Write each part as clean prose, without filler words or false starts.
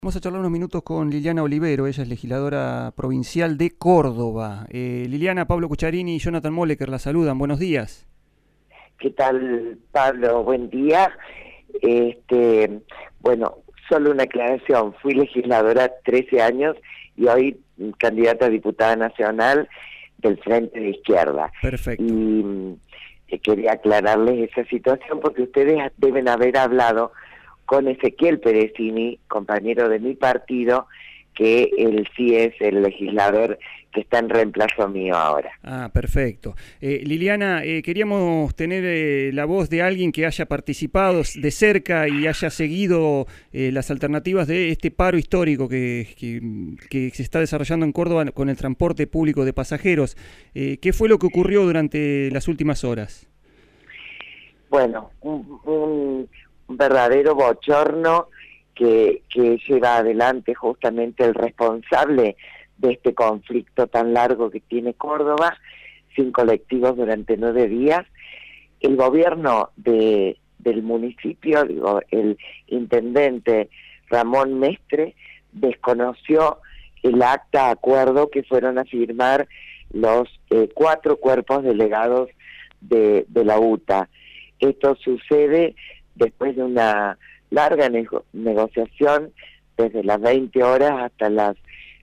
Vamos a charlar unos minutos con Liliana Olivero, ella es legisladora provincial de Córdoba. Liliana, Pablo Cucharini y Jonathan Moleker la saludan, buenos días. ¿Qué tal, Pablo? Buen día. Bueno, solo una aclaración. Fui legisladora 13 años y hoy candidata a diputada nacional del Frente de Izquierda. Perfecto. Y quería aclararles esa situación porque ustedes deben haber hablado con Ezequiel Perezini, compañero de mi partido, que él sí es el legislador que está en reemplazo mío ahora. Ah, perfecto. Liliana, queríamos tener la voz de alguien que haya participado de cerca y haya seguido las alternativas de este paro histórico que se está desarrollando en Córdoba con el transporte público de pasajeros. ¿Qué fue lo que ocurrió durante las últimas horas? Bueno, un verdadero bochorno que lleva adelante justamente el responsable de este conflicto tan largo que tiene Córdoba, sin colectivos durante 9 días. El gobierno del municipio, el intendente Ramón Mestre, desconoció el acta acuerdo que fueron a firmar los 4 cuerpos delegados de la UTA. Esto sucede después de una larga negociación desde las 20 horas hasta las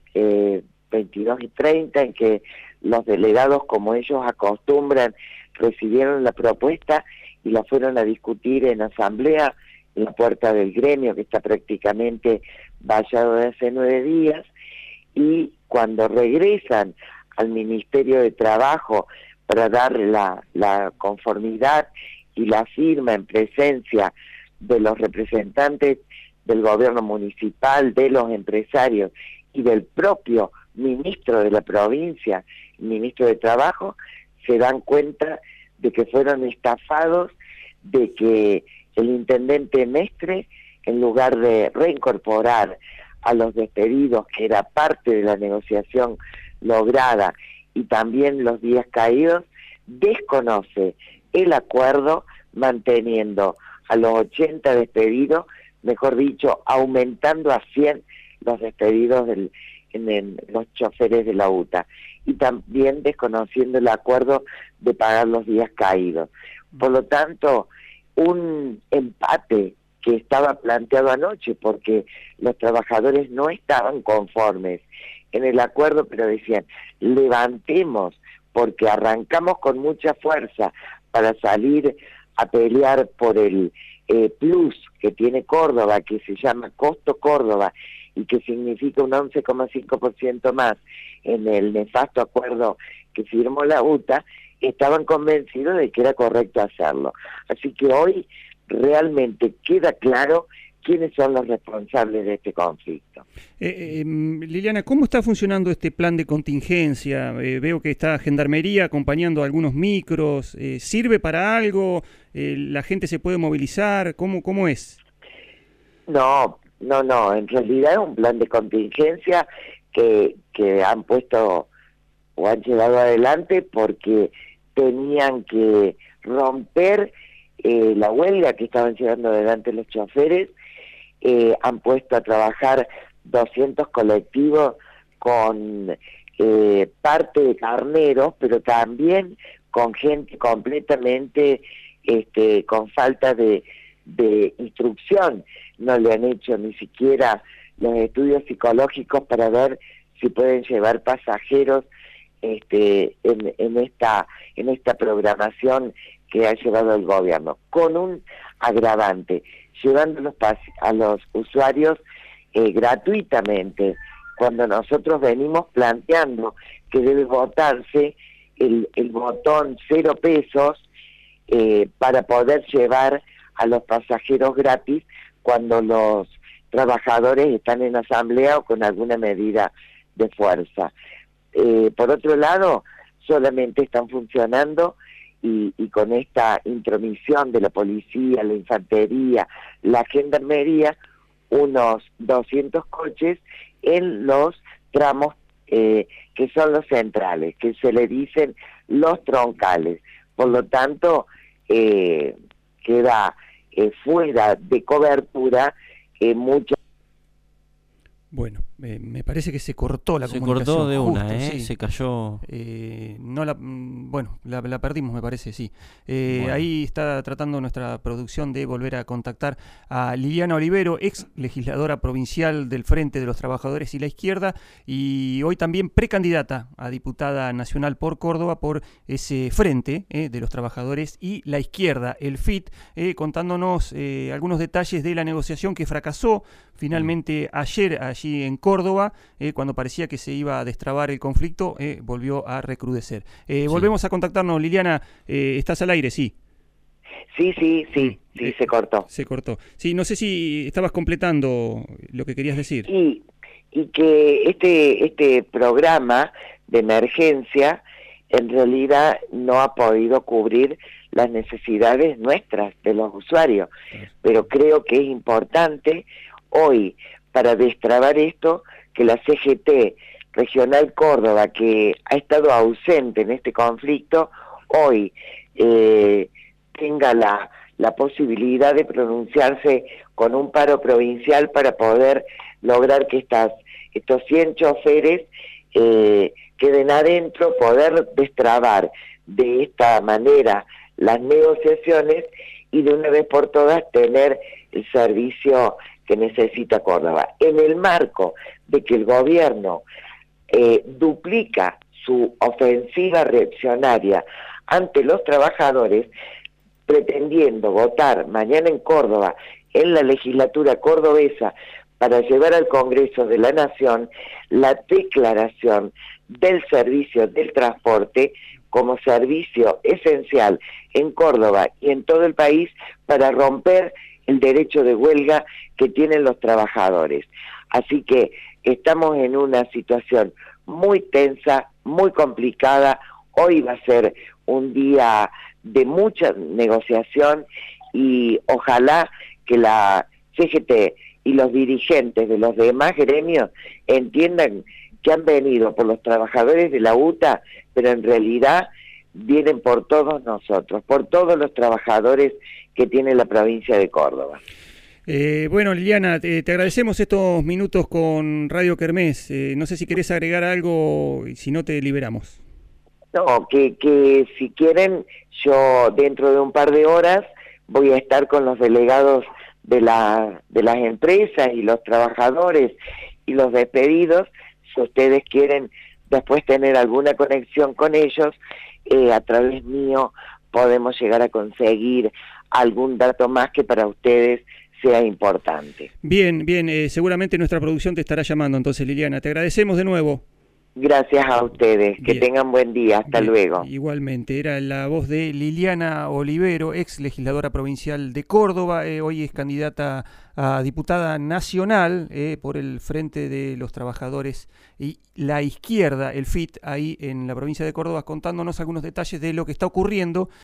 22:30, en que los delegados, como ellos acostumbran, recibieron la propuesta y la fueron a discutir en asamblea en la puerta del gremio, que está prácticamente vallado de hace 9 días, y cuando regresan al Ministerio de Trabajo para dar la conformidad y la firma en presencia de los representantes del gobierno municipal, de los empresarios y del propio ministro de la provincia, ministro de Trabajo, se dan cuenta de que fueron estafados, de que el intendente Mestre, en lugar de reincorporar a los despedidos, que era parte de la negociación lograda, y también los días caídos, desconoce el acuerdo, manteniendo a los 80 despedidos, mejor dicho, aumentando a 100 los despedidos en los choferes de la UTA, y también desconociendo el acuerdo de pagar los días caídos. Por lo tanto, un empate que estaba planteado anoche, porque los trabajadores no estaban conformes en el acuerdo, pero decían, levantemos, porque arrancamos con mucha fuerza para salir a pelear por el plus que tiene Córdoba, que se llama Costo Córdoba, y que significa un 11,5% más en el nefasto acuerdo que firmó la UTA, estaban convencidos de que era correcto hacerlo. Así que hoy realmente queda claro quiénes son los responsables de este conflicto. Liliana, ¿cómo está funcionando este plan de contingencia? Veo que está Gendarmería acompañando a algunos micros. ¿Sirve para algo? ¿La gente se puede movilizar? ¿Cómo es? No, en realidad es un plan de contingencia que han puesto o han llevado adelante porque tenían que romper la huelga que estaban llevando adelante los choferes. Han puesto a trabajar 200 colectivos con parte de carneros, pero también con gente completamente con falta de instrucción. No le han hecho ni siquiera los estudios psicológicos para ver si pueden llevar pasajeros en esta programación que ha llevado el gobierno, con un agravante, llevando a los usuarios gratuitamente, cuando nosotros venimos planteando que debe votarse el botón 0 pesos para poder llevar a los pasajeros gratis cuando los trabajadores están en asamblea o con alguna medida de fuerza. Por otro lado, solamente están funcionando y con esta intromisión de la policía, la infantería, la gendarmería, unos 200 coches en los tramos que son los centrales, que se le dicen los troncales. Por lo tanto, queda fuera de cobertura muchas Bueno, me parece que se cortó la comunicación. Se cortó de justo, una, sí. Se cayó. No bueno, la perdimos, me parece, sí. Bueno. Ahí está tratando nuestra producción de volver a contactar a Liliana Olivero, ex legisladora provincial del Frente de los Trabajadores y la Izquierda, y hoy también precandidata a diputada nacional por Córdoba por ese Frente de los Trabajadores y la Izquierda, el FIT, contándonos algunos detalles de la negociación que fracasó finalmente ayer allí en Córdoba, cuando parecía que se iba a destrabar el conflicto, volvió a recrudecer. Sí. Volvemos a contactarnos, Liliana, ¿estás al aire? Sí. Sí, se cortó. Se cortó. Sí, no sé si estabas completando lo que querías decir. Y que este programa de emergencia en realidad no ha podido cubrir las necesidades nuestras, de los usuarios, pero creo que es importante hoy, para destrabar esto, que la CGT Regional Córdoba, que ha estado ausente en este conflicto, hoy tenga la posibilidad de pronunciarse con un paro provincial para poder lograr que estos 100 choferes queden adentro, poder destrabar de esta manera las negociaciones y de una vez por todas tener el servicio que necesita Córdoba. En el marco de que el gobierno duplica su ofensiva reaccionaria ante los trabajadores, pretendiendo votar mañana en Córdoba, en la legislatura cordobesa, para llevar al Congreso de la Nación la declaración del servicio del transporte como servicio esencial en Córdoba y en todo el país para romper el derecho de huelga que tienen los trabajadores. Así que estamos en una situación muy tensa, muy complicada. Hoy va a ser un día de mucha negociación y ojalá que la CGT y los dirigentes de los demás gremios entiendan que han venido por los trabajadores de la UTA, pero en realidad vienen por todos nosotros, por todos los trabajadores que tiene la provincia de Córdoba. Bueno, Liliana, te agradecemos estos minutos con Radio Kermés. No sé si querés agregar algo y si no te liberamos. No, que si quieren, yo dentro de un par de horas voy a estar con los delegados de las empresas y los trabajadores y los despedidos. Si ustedes quieren después tener alguna conexión con ellos, a través mío podemos llegar a conseguir algún dato más que para ustedes sea importante. Bien, seguramente nuestra producción te estará llamando entonces, Liliana. Te agradecemos de nuevo. Gracias a ustedes, que tengan buen día, hasta luego. Igualmente, era la voz de Liliana Olivero, ex legisladora provincial de Córdoba, hoy es candidata a diputada nacional por el Frente de los Trabajadores y la Izquierda, el FIT, ahí en la provincia de Córdoba, contándonos algunos detalles de lo que está ocurriendo